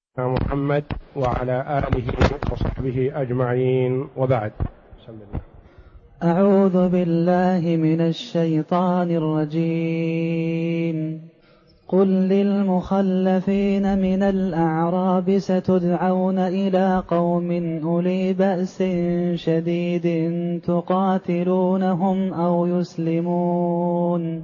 محمد وعلى آله وصحبه أجمعين، وبعد. أعوذ بالله من الشيطان الرجيم. قل للمخلفين من الأعراب ستدعون إلى قوم أولي بأس شديد تقاتلونهم أو يسلمون،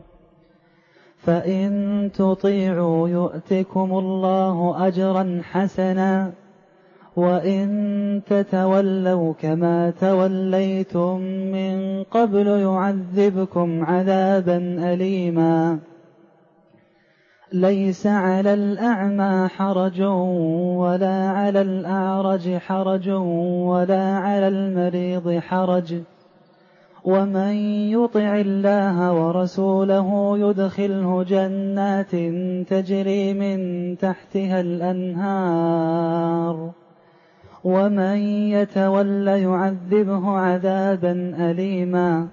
فإن تطيعوا يؤتكم الله أجرا حسنا، وإن تتولوا كما توليتم من قبل يعذبكم عذابا أليما. ليس على الأعمى حرج ولا على الأعرج حرج ولا على المريض حرج، ومن يطع الله ورسوله يدخله جنات تجري من تحتها الأنهار، ومن يتولى يعذبه عذابا أليما.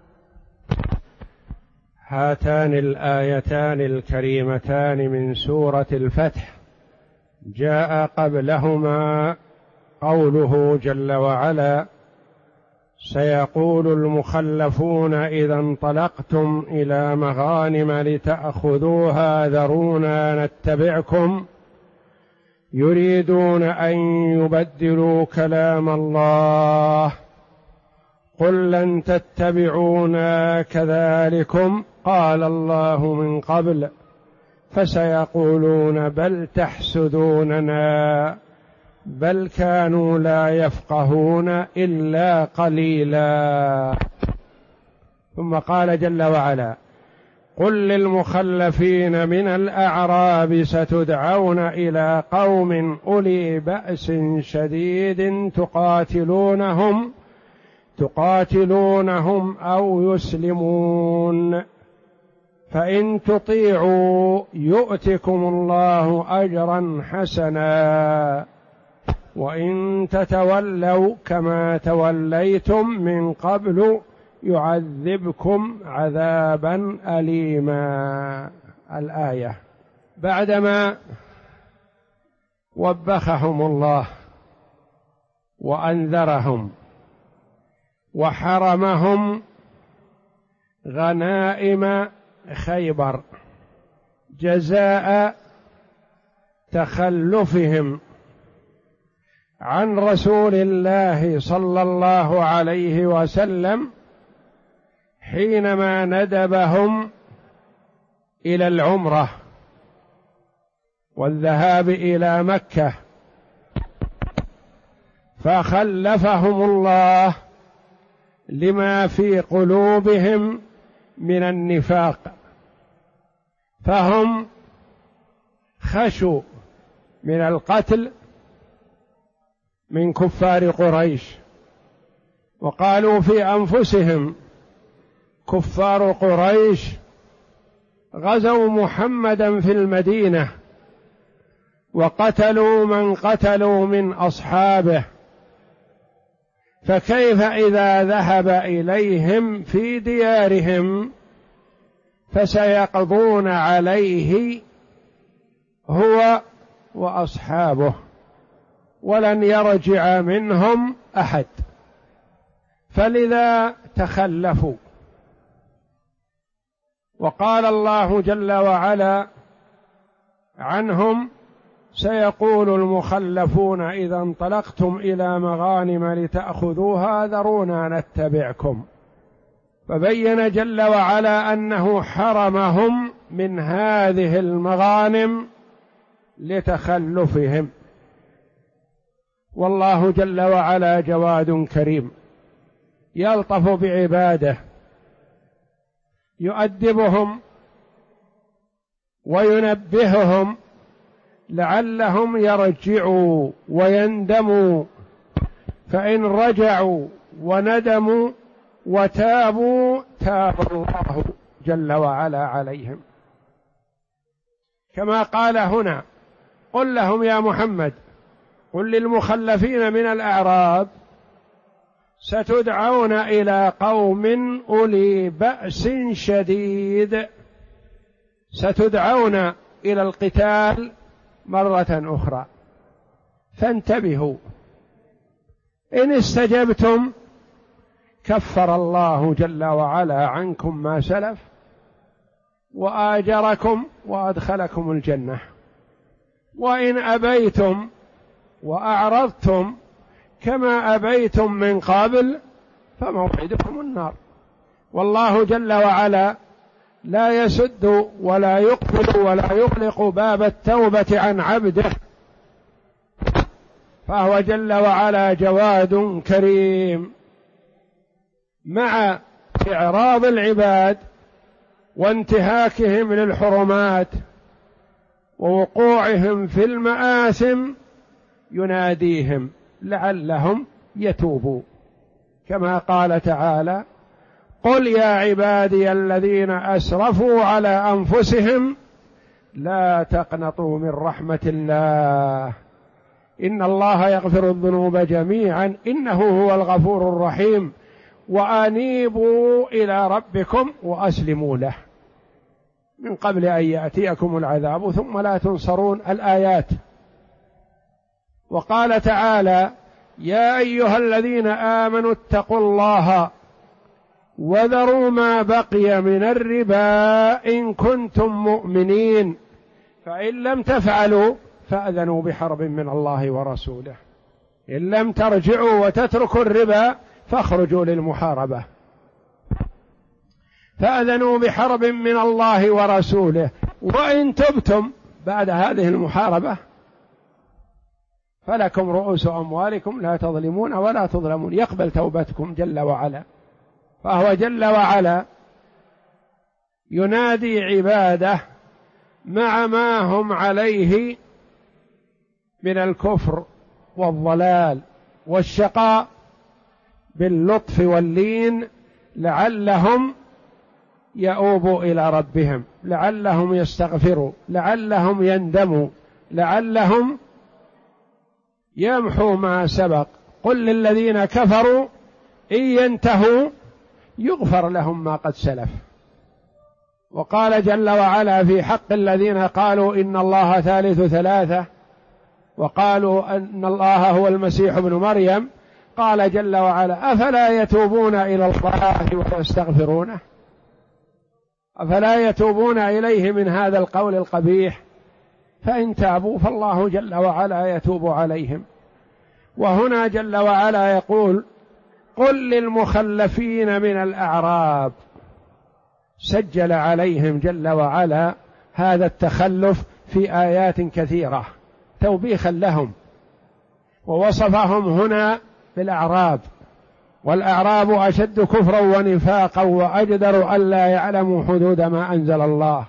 هاتان الآيتان الكريمتان من سورة الفتح جاء قبلهما قوله جل وعلا: سيقول المخلفون إذا انطلقتم إلى مغانم لتأخذوها ذرونا نتبعكم، يريدون أن يبدلوا كلام الله، قل لن تتبعونا كذلكم قال الله من قبل، فسيقولون بل تحسدوننا بل كانوا لا يفقهون إلا قليلا. ثم قال جل وعلا: قل للمخلفين من الأعراب ستدعون إلى قوم أولي بأس شديد تقاتلونهم أو يسلمون، فإن تطيعوا يؤتكم الله أجرا حسنا، وإن تتولوا كما توليتم من قبل يعذبكم عذابا أليما. الآية بعدما وبخهم الله وأنذرهم وحرمهم غنائم خيبر جزاء تخلفهم عن رسول الله صلى الله عليه وسلم حينما ندبهم إلى العمرة والذهاب إلى مكة، فخلفهم الله لما في قلوبهم من النفاق، فهم خشوا من القتل من كفار قريش، وقالوا في أنفسهم: كفار قريش غزوا محمدا في المدينة وقتلوا من قتلوا من أصحابه، فكيف إذا ذهب إليهم في ديارهم فسيقضون عليه هو وأصحابه ولن يرجع منهم أحد، فلذا تخلفوا. وقال الله جل وعلا عنهم: سيقول المخلفون إذا انطلقتم إلى مغانم لتأخذوها ذرونا نتبعكم، فبين جل وعلا أنه حرمهم من هذه المغانم لتخلفهم. والله جل وعلا جواد كريم يلطف بعباده، يؤدبهم وينبههم لعلهم يرجعوا ويندموا، فإن رجعوا وندموا وتابوا تاب الله جل وعلا عليهم، كما قال هنا: قل لهم يا محمد، قل للمخلفين من الأعراب ستدعون إلى قوم أولي بأس شديد، ستدعون إلى القتال مرة أخرى، فانتبهوا. إن استجبتم كفر الله جل وعلا عنكم ما سلف وآجركم وأدخلكم الجنة. وإن أبيتم وأعرضتم كما أبيتم من قبل فموعدكم النار. والله جل وعلا لا يسد ولا يقفل ولا يغلق باب التوبة عن عبده، فهو جل وعلا جواد كريم. مع إعراض العباد وانتهاكهم للحرمات ووقوعهم في المآثم يناديهم لعلهم يتوبوا، كما قال تعالى: قل يا عبادي الذين أسرفوا على أنفسهم لا تقنطوا من رحمة الله إن الله يغفر الذنوب جميعا إنه هو الغفور الرحيم وأنيبوا إلى ربكم وأسلموا له من قبل أن يأتيكم العذاب ثم لا تنصرون. الآيات. وقال تعالى: يا أيها الذين آمنوا اتقوا الله وذروا ما بقي من الربا إن كنتم مؤمنين فإن لم تفعلوا فأذنوا بحرب من الله ورسوله. إن لم ترجعوا وتتركوا الربا فاخرجوا للمحاربة، فأذنوا بحرب من الله ورسوله. وإن تبتم بعد هذه المحاربة فلكم رؤوس أموالكم لا تظلمون ولا تظلمون، يقبل توبتكم جل وعلا. فهو جل وعلا ينادي عباده مع ما هم عليه من الكفر والضلال والشقاء باللطف واللين لعلهم يؤوبوا إلى ربهم، لعلهم يستغفروا، لعلهم يندموا، لعلهم يمحوا ما سبق. قل للذين كفروا إن ينتهوا يغفر لهم ما قد سلف. وقال جل وعلا في حق الذين قالوا إن الله ثالث ثلاثة وقالوا أن الله هو المسيح ابن مريم، قال جل وعلا: أفلا يتوبون إلى الله ويستغفرونه؟ أفلا يتوبون إليه من هذا القول القبيح؟ فإن تابوا فالله جل وعلا يتوب عليهم. وهنا جل وعلا يقول: قل للمخلفين من الأعراب. سجل عليهم جل وعلا هذا التخلف في آيات كثيرة توبيخا لهم، ووصفهم هنا بالأعراب، والأعراب أشد كفرا ونفاقا وأجدر ألا يعلموا حدود ما أنزل الله،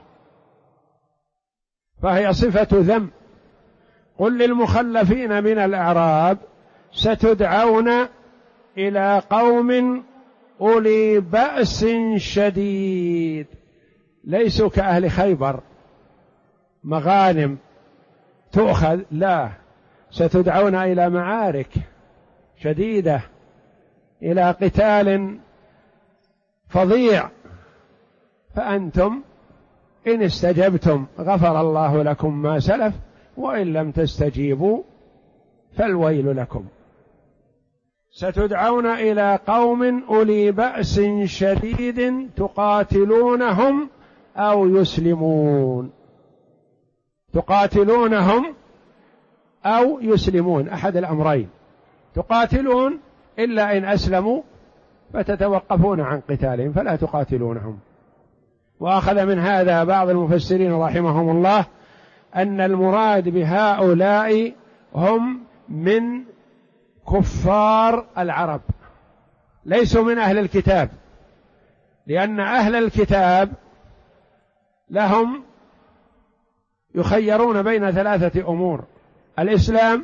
فهي صفة ذم. قل للمخلفين من الأعراب ستدعون إلى قوم أولي بأس شديد، ليسوا كأهل خيبر مغانم تؤخذ، لا، ستدعون إلى معارك شديدة، إلى قتال فظيع. فأنتم إن استجبتم غفر الله لكم ما سلف وإن لم تستجيبوا فالويل لكم. ستدعون إلى قوم أولي بأس شديد تقاتلونهم أو يسلمون، تقاتلونهم أو يسلمون، أحد الأمرين. تقاتلون إلا إن أسلموا فتتوقفون عن قتالهم فلا تقاتلونهم. وأخذ من هذا بعض المفسرين رحمهم الله أن المراد بهؤلاء هم من كفار العرب، ليسوا من أهل الكتاب، لأن أهل الكتاب لهم يخيرون بين ثلاثة أمور: الإسلام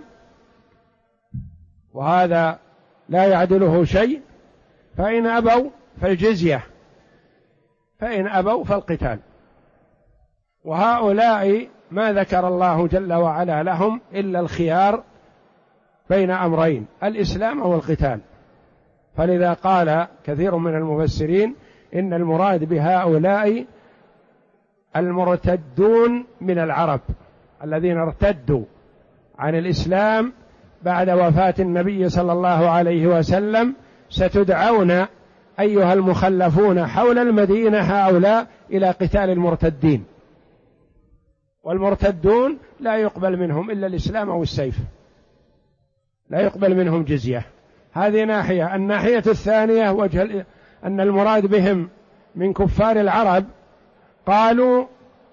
وهذا لا يعدله شيء، فإن أبوا فالجزية، فإن أبوا فالقتال. وهؤلاء ما ذكر الله جل وعلا لهم إلا الخيار بين أمرين: الإسلام أو القتال. فلذا قال كثير من المفسرين إن المراد بهؤلاء المرتدون من العرب الذين ارتدوا عن الإسلام بعد وفاة النبي صلى الله عليه وسلم ستدعون أيها المخلفون حول المدينة هؤلاء إلى قتال المرتدين، والمرتدون لا يقبل منهم إلا الإسلام أو السيف، لا يقبل منهم جزية. هذه ناحية. الناحية الثانية وجه أن المراد بهم من كفار العرب قالوا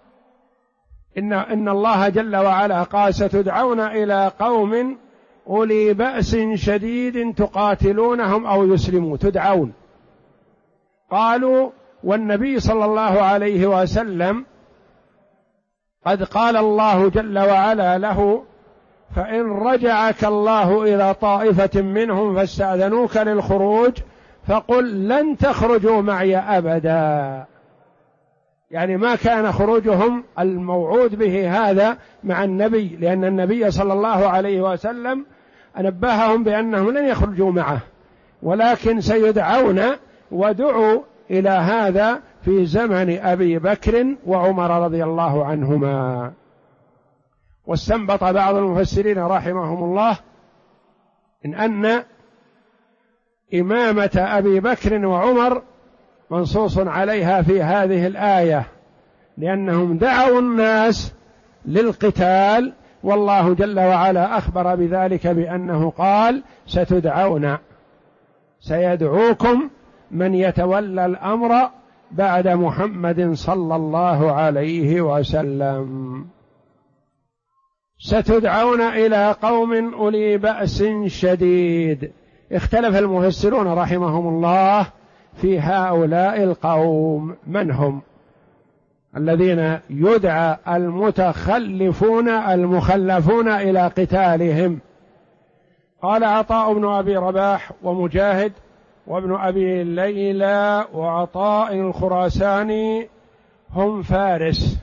إن الله جل وعلا قال ستدعون إلى قوم أولي بأس شديد تقاتلونهم أو يسلموا، تدعون. قالوا والنبي صلى الله عليه وسلم قد قال الله جل وعلا له فإن رجعك الله إلى طائفة منهم فاستأذنوك للخروج فقل لن تخرجوا معي أبدا، يعني ما كان خروجهم الموعود به هذا مع النبي، لأن النبي صلى الله عليه وسلم نبههم بأنهم لن يخرجوا معه، ولكن سيدعون، ودعوا إلى هذا في زمن أبي بكر وعمر رضي الله عنهما. واستنبط بعض المفسرين رحمهم الله أن إمامة أبي بكر وعمر منصوص عليها في هذه الآية، لأنهم دعوا الناس للقتال، والله جل وعلا أخبر بذلك بأنه قال ستدعون، سيدعوكم من يتولى الأمر بعد محمد صلى الله عليه وسلم، ستدعون إلى قوم أولي بأس شديد. اختلف المفسرون رحمهم الله في هؤلاء القوم من هم الذين يدعى المتخلفون المخلفون إلى قتالهم. قال عطاء بن أبي رباح ومجاهد وابن أبي ليلى وعطاء الخراساني هم فارس.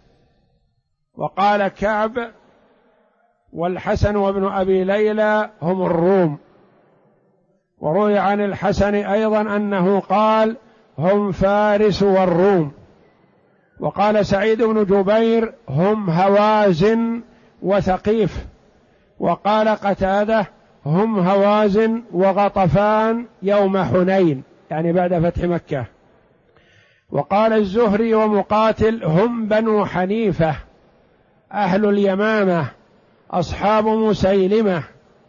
وقال كعب والحسن وابن أبي ليلى هم الروم. وروي عن الحسن أيضا أنه قال هم فارس والروم. وقال سعيد بن جبير هم هوازن وثقيف. وقال قتادة هم هوازن وغطفان يوم حنين، يعني بعد فتح مكة. وقال الزهري ومقاتل هم بنو حنيفة أهل اليمامة أصحاب مسيلمة.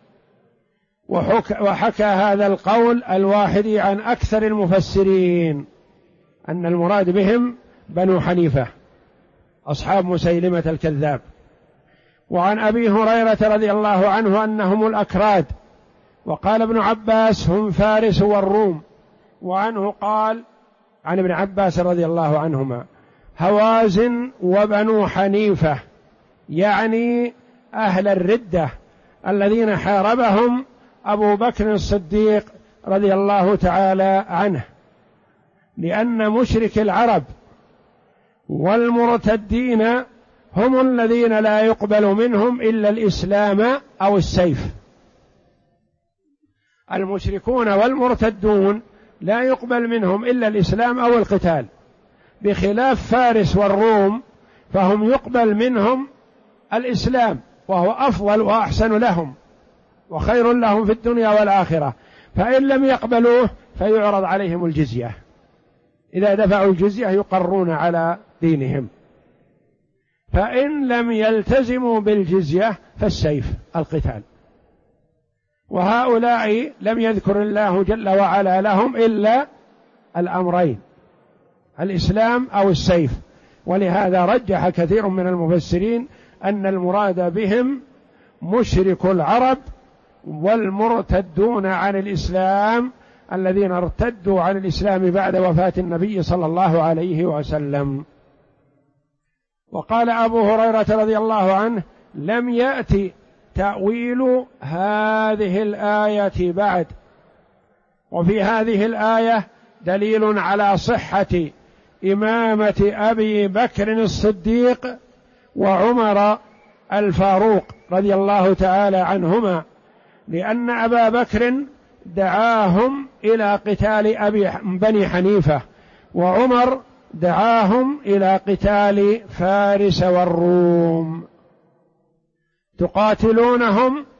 وحكى هذا القول الواحدي عن أكثر المفسرين أن المراد بهم بنو حنيفة أصحاب مسيلمة الكذاب. وعن أبي هريرة رضي الله عنه أنهم الأكراد. وقال ابن عباس هم فارس والروم. وعنه قال عن ابن عباس رضي الله عنهما هوازن وبنو حنيفة، يعني أهل الردة الذين حاربهم أبو بكر الصديق رضي الله تعالى عنه، لأن مشرك العرب والمرتدين هم الذين لا يقبل منهم إلا الإسلام أو السيف. المشركون والمرتدون لا يقبل منهم إلا الإسلام أو القتال، بخلاف فارس والروم فهم يقبل منهم الإسلام، وهو أفضل وأحسن لهم وخير لهم في الدنيا والآخرة. فإن لم يقبلوه فيعرض عليهم الجزية، إذا دفعوا الجزية يقرون على دينهم. فإن لم يلتزموا بالجزية فالسيف القتال. وهؤلاء لم يذكر الله جل وعلا لهم إلا الأمرين، الإسلام أو السيف. ولهذا رجح كثير من المفسرين أن المراد بهم مشرك العرب والمرتدون عن الإسلام الذين ارتدوا عن الإسلام بعد وفاة النبي صلى الله عليه وسلم. وقال أبو هريرة رضي الله عنه لم يأتي تأويل هذه الآية بعد. وفي هذه الآية دليل على صحة إمامة أبي بكر الصديق وعمر الفاروق رضي الله تعالى عنهما، لأن أبا بكر دعاهم إلى قتال بني حنيفة، وعمر دعاهم إلى قتال فارس والروم. تقاتلونهم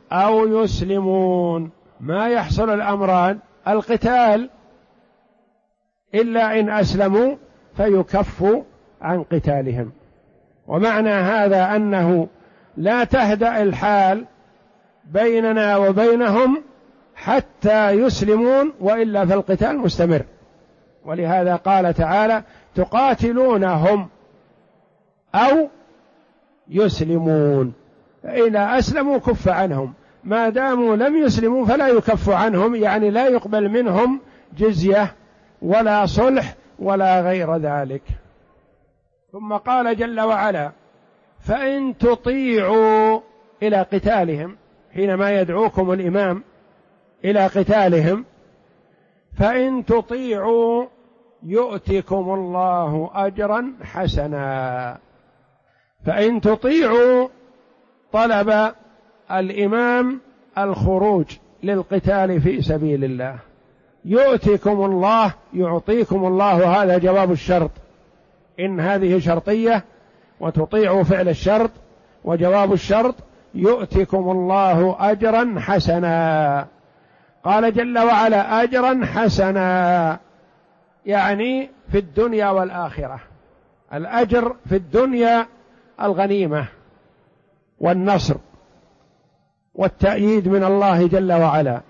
أو يسلمون. ما يحصل الأمران القتال إلا إن أسلموا فيكفوا عن قتالهم. ومعنى هذا أنه لا تهدأ الحال بيننا وبينهم حتى يسلمون، وإلا فالقتال مستمر. ولهذا قال تعالى: تقاتلونهم أو يسلمون. إذا أسلموا كف عنهم، ما داموا لم يسلموا فلا يكف عنهم، يعني لا يقبل منهم جزية ولا صلح ولا غير ذلك. ثم قال جل وعلا: فإن تطيعوا إلى قتالهم، حينما يدعوكم الإمام إلى قتالهم، فإن تطيعوا يؤتكم الله أجرا حسنا. فإن تطيعوا طلب الإمام الخروج للقتال في سبيل الله، يؤتكم الله، يعطيكم الله، هذا جواب الشرط، إن هذه شرطية وتطيعوا فعل الشرط، وجواب الشرط يؤتكم الله أجرا حسنا. قال جل وعلا: أجرا حسنا، يعني في الدنيا والآخرة. الأجر في الدنيا الغنيمة والنصر والتأييد من الله جل وعلا،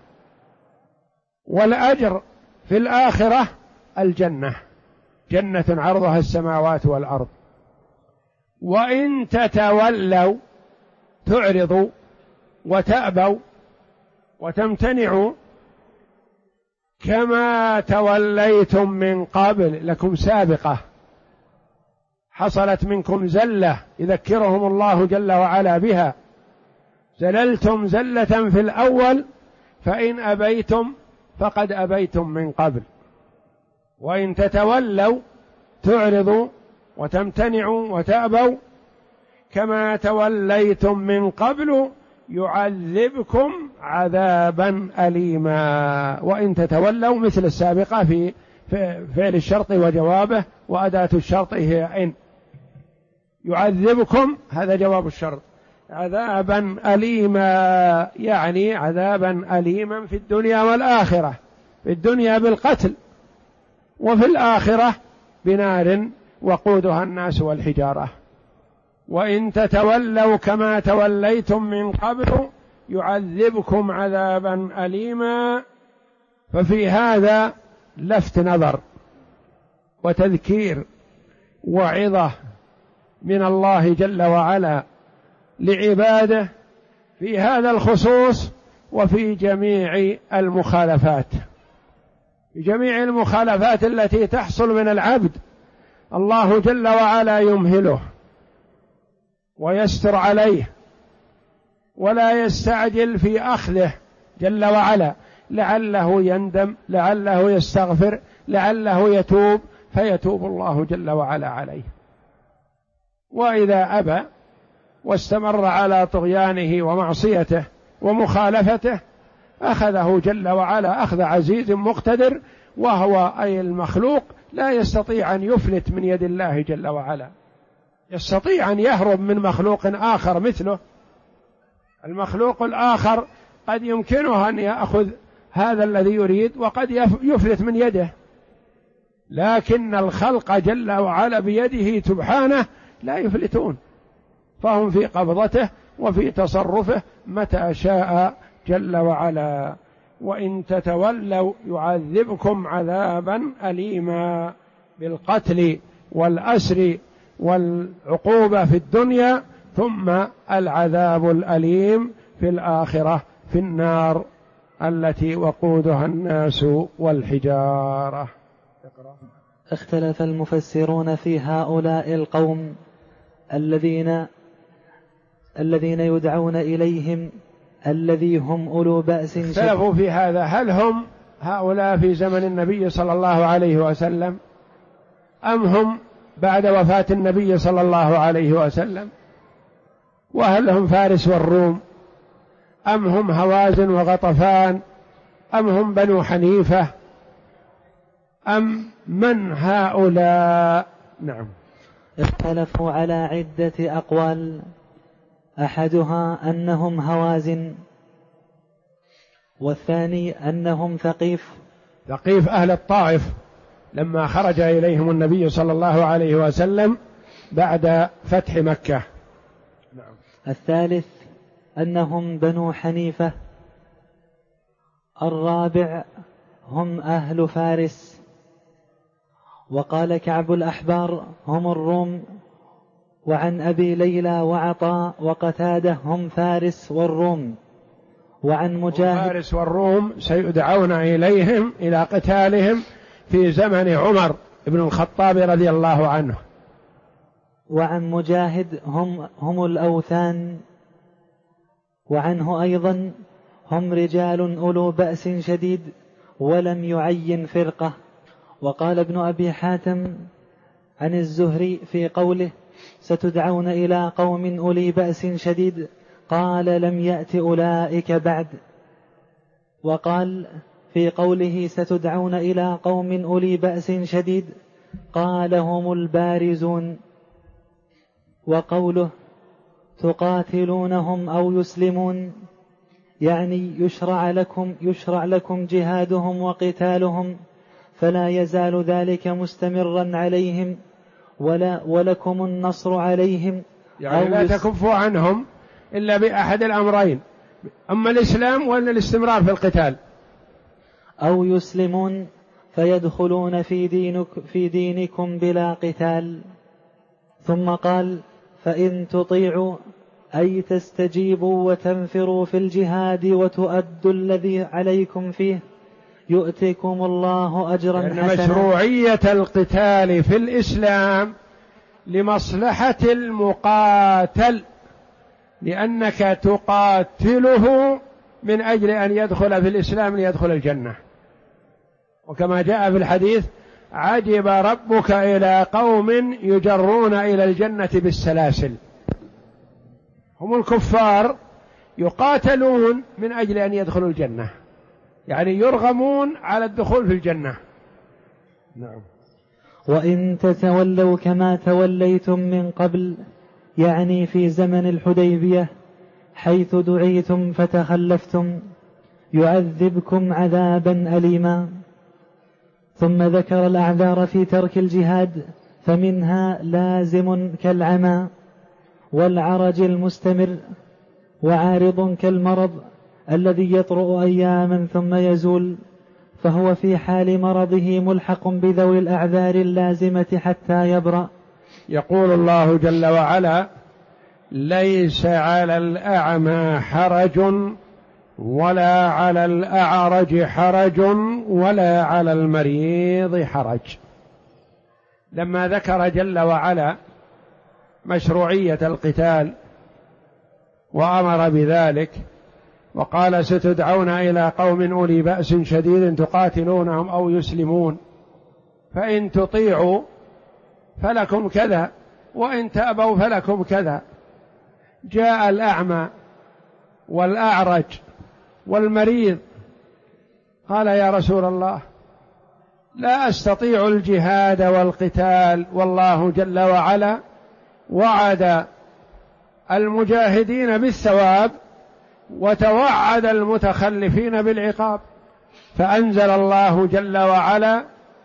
والأجر في الآخرة الجنة، جنة عرضها السماوات والأرض. وإن تتولوا، تعرضوا وتأبوا وتمتنعوا كما توليتم من قبل، لكم سابقة حصلت منكم زلة يذكرهم الله جل وعلا بها، زللتم زلة في الأول، فإن أبيتم فقد أبيتم من قبل. وإن تتولوا، تعرضوا وتمتنعوا وتأبوا كما توليتم من قبل يعذبكم عذابا أليما. وإن تتولوا مثل السابقة في فعل الشرط وجوابه، وأداة الشرط هي إن. يعذبكم هذا جواب الشرط، عذابا أليما يعني عذابا أليما في الدنيا والآخرة، في الدنيا بالقتل، وفي الآخرة بنار وقودها الناس والحجارة. وإن تتولوا كما توليتم من قبل يعذبكم عذابا أليما. ففي هذا لفت نظر وتذكير وعظة من الله جل وعلا لعباده في هذا الخصوص وفي جميع المخالفات، في جميع المخالفات التي تحصل من العبد. الله جل وعلا يمهله ويستر عليه ولا يستعجل في أخذه جل وعلا، لعله يندم، لعله يستغفر، لعله يتوب، فيتوب الله جل وعلا عليه. وإذا أبى واستمر على طغيانه ومعصيته ومخالفته أخذه جل وعلا أخذ عزيز مقتدر، وهو أي المخلوق لا يستطيع أن يفلت من يد الله جل وعلا، يستطيع أن يهرب من مخلوق آخر مثله. المخلوق الآخر قد يمكنه أن يأخذ هذا الذي يريد وقد يفلت من يده، لكن الخلق جل وعلا بيده سبحانه لا يفلتون، فهم في قبضته وفي تصرفه متى شاء جل وعلا. وإن تتولوا يعذبكم عذابا أليما بالقتل والأسر والعقوبة في الدنيا، ثم العذاب الأليم في الآخرة في النار التي وقودها الناس والحجارة. اختلف المفسرون في هؤلاء القوم الذين يدعون إليهم الذي هم أولو بأس شديد. اختلفوا في هذا، هل هم هؤلاء في زمن النبي صلى الله عليه وسلم أم هم بعد وفاة النبي صلى الله عليه وسلم؟ وهل هم فارس والروم أم هم هوازن وغطفان أم هم بنو حنيفة أم من هؤلاء؟ نعم، اختلفوا على عدة أقوال، أحدها أنهم هوازن والثاني أنهم ثقيف أهل الطائف لما خرج إليهم النبي صلى الله عليه وسلم بعد فتح مكة. نعم. الثالث أنهم بنو حنيفة. الرابع هم أهل فارس. وقال كعب الأحبار هم الروم. وعن أبي ليلى وعطاء وقتادة هم فارس والروم. وعن مجاهد فارس والروم سيدعون إليهم إلى قتالهم في زمن عمر بن الخطاب رضي الله عنه. وعن مجاهد هم الأوثان. وعنه أيضا هم رجال أولو بأس شديد ولم يعين فرقة. وقال ابن أبي حاتم عن الزهري في قوله ستدعون إلى قوم أولي بأس شديد قال لم يأت أولئك بعد. وقال في قوله ستدعون إلى قوم أولي بأس شديد قال هم البارزون. وقوله تقاتلونهم أو يسلمون يعني يشرع لكم جهادهم وقتالهم فلا يزال ذلك مستمرا عليهم ولكم النصر عليهم، يعني لا تكفوا عنهم إلا بأحد الأمرين، أما الإسلام ولا الاستمرار في القتال، أو يسلمون فيدخلون في دينكم بلا قتال. ثم قال فإن تطيعوا أي تستجيبوا وتنفروا في الجهاد وتؤدوا الذي عليكم فيه يؤتكم الله أجرا حسنا. مشروعية القتال في الإسلام لمصلحة المقاتل، لأنك تقاتله من أجل أن يدخل في الإسلام ليدخل الجنة. وكما جاء في الحديث عجب ربك إلى قوم يجرون إلى الجنة بالسلاسل. هم الكفار يقاتلون من أجل أن يدخلوا الجنة، يعني يرغمون على الدخول في الجنة. نعم. وإن تتولوا كما توليتم من قبل يعني في زمن الحديبية حيث دعيتم فتخلفتم يعذبكم عذابا أليما. ثم ذكر الأعذار في ترك الجهاد فمنها لازم كالعمى والعرج المستمر وعارض كالمرض الذي يطرأ أياما ثم يزول، فهو في حال مرضه ملحق بذوي الأعذار اللازمة حتى يبرأ. يقول الله جل وعلا ليس على الأعمى حرج ولا على الأعرج حرج ولا على المريض حرج. لما ذكر جل وعلا مشروعية القتال وأمر بذلك وقال ستدعون إلى قوم أولي بأس شديد تقاتلونهم أو يسلمون فإن تطيعوا فلكم كذا وإن تأبوا فلكم كذا. جاء الأعمى والأعرج والمريض قال يا رسول الله لا أستطيع الجهاد والقتال، والله جل وعلا وعد المجاهدين بالثواب وتوعد المتخلفين بالعقاب، فأنزل الله جل وعلا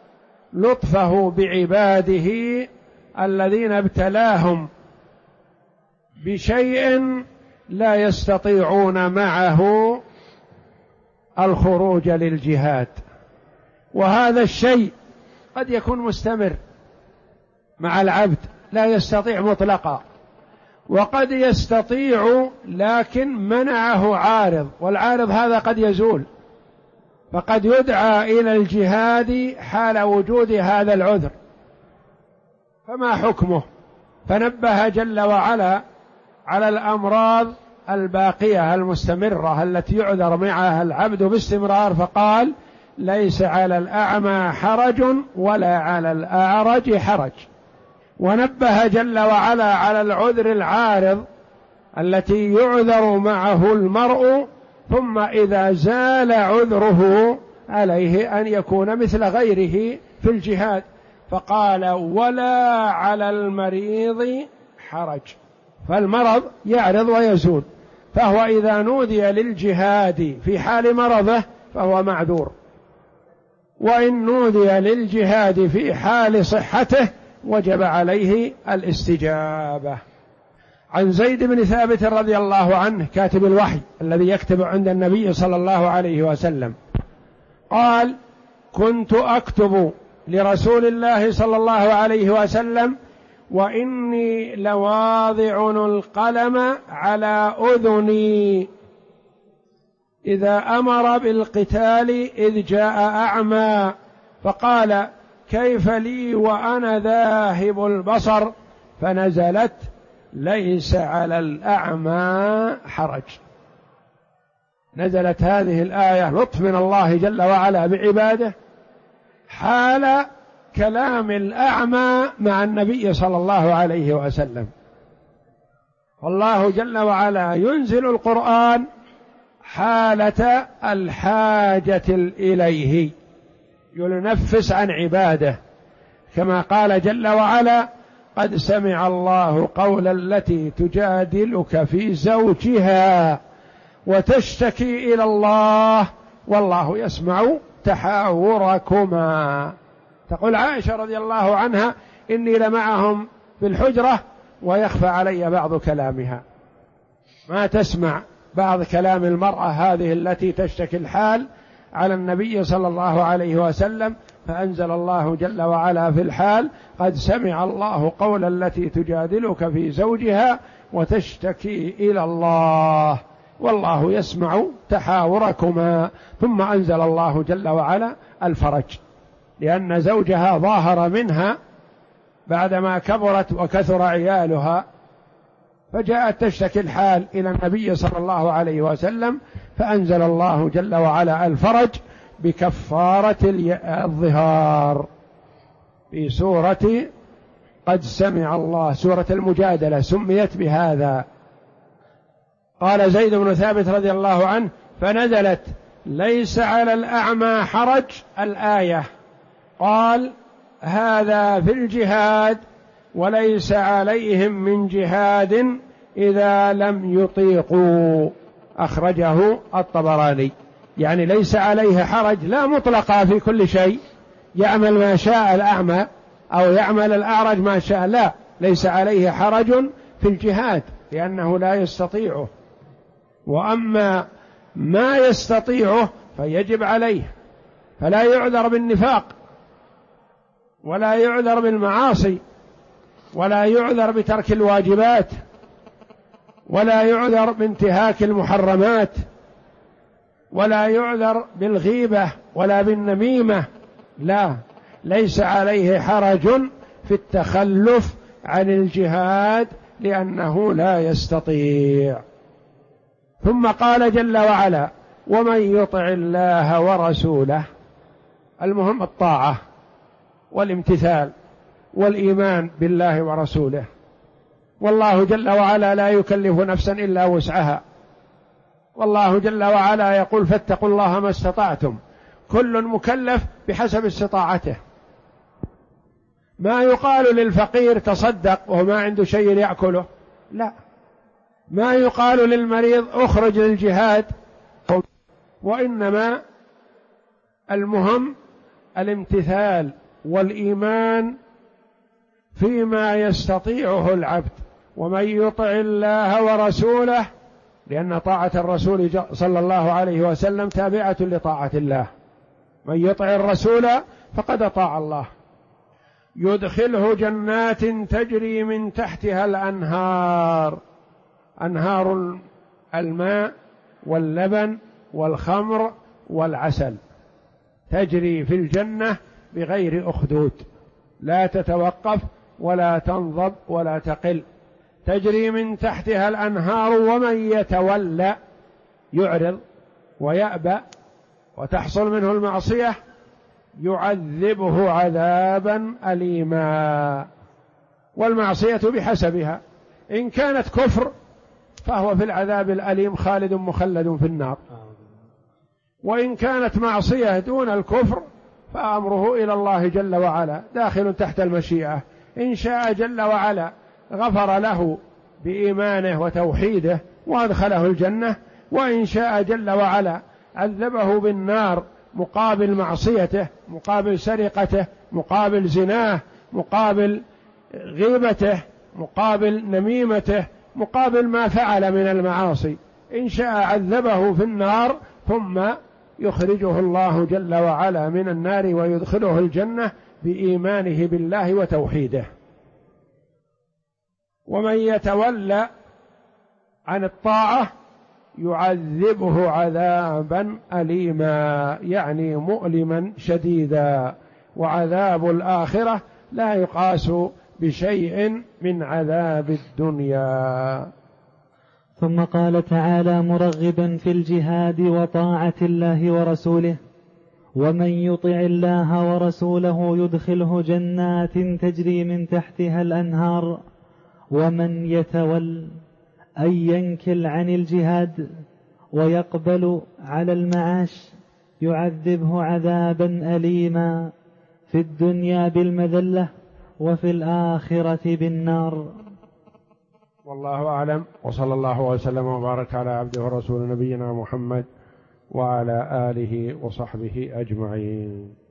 لطفه بعباده الذين ابتلاهم بشيء لا يستطيعون معه الخروج للجهاد، وهذا الشيء قد يكون مستمر مع العبد لا يستطيع مطلقا، وقد يستطيع لكن منعه عارض، والعارض هذا قد يزول، فقد يدعى إلى الجهاد حال وجود هذا العذر، فما حكمه؟ فنبه جل وعلا على الأمراض الباقية المستمرة التي يعذر معها العبد باستمرار، فقال ليس على الأعمى حرج ولا على الأعرج حرج. ونبه جل وعلا على العذر العارض التي يعذر معه المرء ثم إذا زال عذره عليه أن يكون مثل غيره في الجهاد، فقال ولا على المريض حرج، فالمرض يعرض ويزول، فهو إذا نودي للجهاد في حال مرضه فهو معذور، وإن نودي للجهاد في حال صحته وجب عليه الاستجابة. عن زيد بن ثابت رضي الله عنه كاتب الوحي الذي يكتب عند النبي صلى الله عليه وسلم قال: كنت أكتب لرسول الله صلى الله عليه وسلم وإني لواضع القلم على أذني إذا أمر بالقتال إذ جاء أعمى، فقال: كيف لي وأنا ذاهب البصر؟ فنزلت: ليس على الأعمى حرج. نزلت هذه الآية لطف من الله جل وعلا بعباده حال كلام الأعمى مع النبي صلى الله عليه وسلم. والله جل وعلا ينزل القرآن حالة الحاجة إليه، ينفس عن عباده، كما قال جل وعلا: قد سمع الله قول التي تجادلك في زوجها وتشتكي إلى الله والله يسمع تحاوركما. تقول عائشة رضي الله عنها: إني لمعهم في الحجرة ويخفى علي بعض كلامها. ما تسمع بعض كلام المرأة هذه التي تشتكي الحال على النبي صلى الله عليه وسلم، فأنزل الله جل وعلا في الحال: قد سمع الله قول التي تجادلك في زوجها وتشتكي إلى الله والله يسمع تحاوركما. ثم أنزل الله جل وعلا الفرج، لأن زوجها ظاهر منها بعدما كبرت وكثر عيالها، فجاءت تشتكي الحال إلى النبي صلى الله عليه وسلم، فأنزل الله جل وعلا الفرج بكفارة الظهار في سورة قد سمع الله، سورة المجادلة سميت بهذا. قال زيد بن ثابت رضي الله عنه: فنزلت: ليس على الأعمى حرج الآية. قال: هذا في الجهاد وليس عليهم من جهاد إذا لم يطيقوا. أخرجه الطبراني. يعني ليس عليه حرج لا مطلقا في كل شيء، يعمل ما شاء الأعمى أو يعمل الأعرج ما شاء، لا، ليس عليه حرج في الجهاد لأنه لا يستطيعه، وأما ما يستطيعه فيجب عليه، فلا يعذر بالنفاق ولا يعذر بالمعاصي ولا يعذر بترك الواجبات ولا يعذر بانتهاك المحرمات ولا يعذر بالغيبة ولا بالنميمة، لا، ليس عليه حرج في التخلف عن الجهاد لأنه لا يستطيع. ثم قال جل وعلا: ومن يطع الله ورسوله. المهم الطاعة والامتثال والإيمان بالله ورسوله، والله جل وعلا لا يكلف نفسا إلا وسعها، والله جل وعلا يقول: فاتقوا الله ما استطعتم، كل مكلف بحسب استطاعته. ما يقال للفقير تصدق وهو ما عنده شيء يأكله، لا، ما يقال للمريض اخرج للجهاد، وإنما المهم الامتثال والإيمان فيما يستطيعه العبد. ومن يطع الله ورسوله، لأن طاعة الرسول صلى الله عليه وسلم تابعة لطاعة الله، من يطع الرسول فقد أطاع الله، يدخله جنات تجري من تحتها الأنهار، أنهار الماء واللبن والخمر والعسل، تجري في الجنة بغير أخدود، لا تتوقف ولا تنضب ولا تقل، تجري من تحتها الأنهار. ومن يتولى يعرض ويأبى وتحصل منه المعصية يعذبه عذابا أليما. والمعصية بحسبها، إن كانت كفر فهو في العذاب الأليم خالد مخلد في النار، وإن كانت معصية دون الكفر فأمره إلى الله جل وعلا داخل تحت المشيئة، إن شاء جل وعلا غفر له بإيمانه وتوحيده وأدخله الجنة، وإن شاء جل وعلا عذبه بالنار مقابل معصيته، مقابل سرقته، مقابل زناه، مقابل غيبته، مقابل نميمته، مقابل ما فعل من المعاصي. إن شاء عذبه في النار ثم يخرجه الله جل وعلا من النار ويدخله الجنة بإيمانه بالله وتوحيده. ومن يتولى عن الطاعة يعذبه عذابا أليما، يعني مؤلما شديدا، وعذاب الآخرة لا يقاس بشيء من عذاب الدنيا. ثم قال تعالى مرغبا في الجهاد وطاعة الله ورسوله: ومن يطع الله ورسوله يدخله جنات تجري من تحتها الأنهار. ومن يتول أي ينكل عن الجهاد ويقبل على المعاش يعذبه عذابا أليما في الدنيا بالمذلة وفي الآخرة بالنار. والله أعلم، وصلى الله وسلم وبارك على عبده ورسول نبينا محمد وعلى آله وصحبه أجمعين.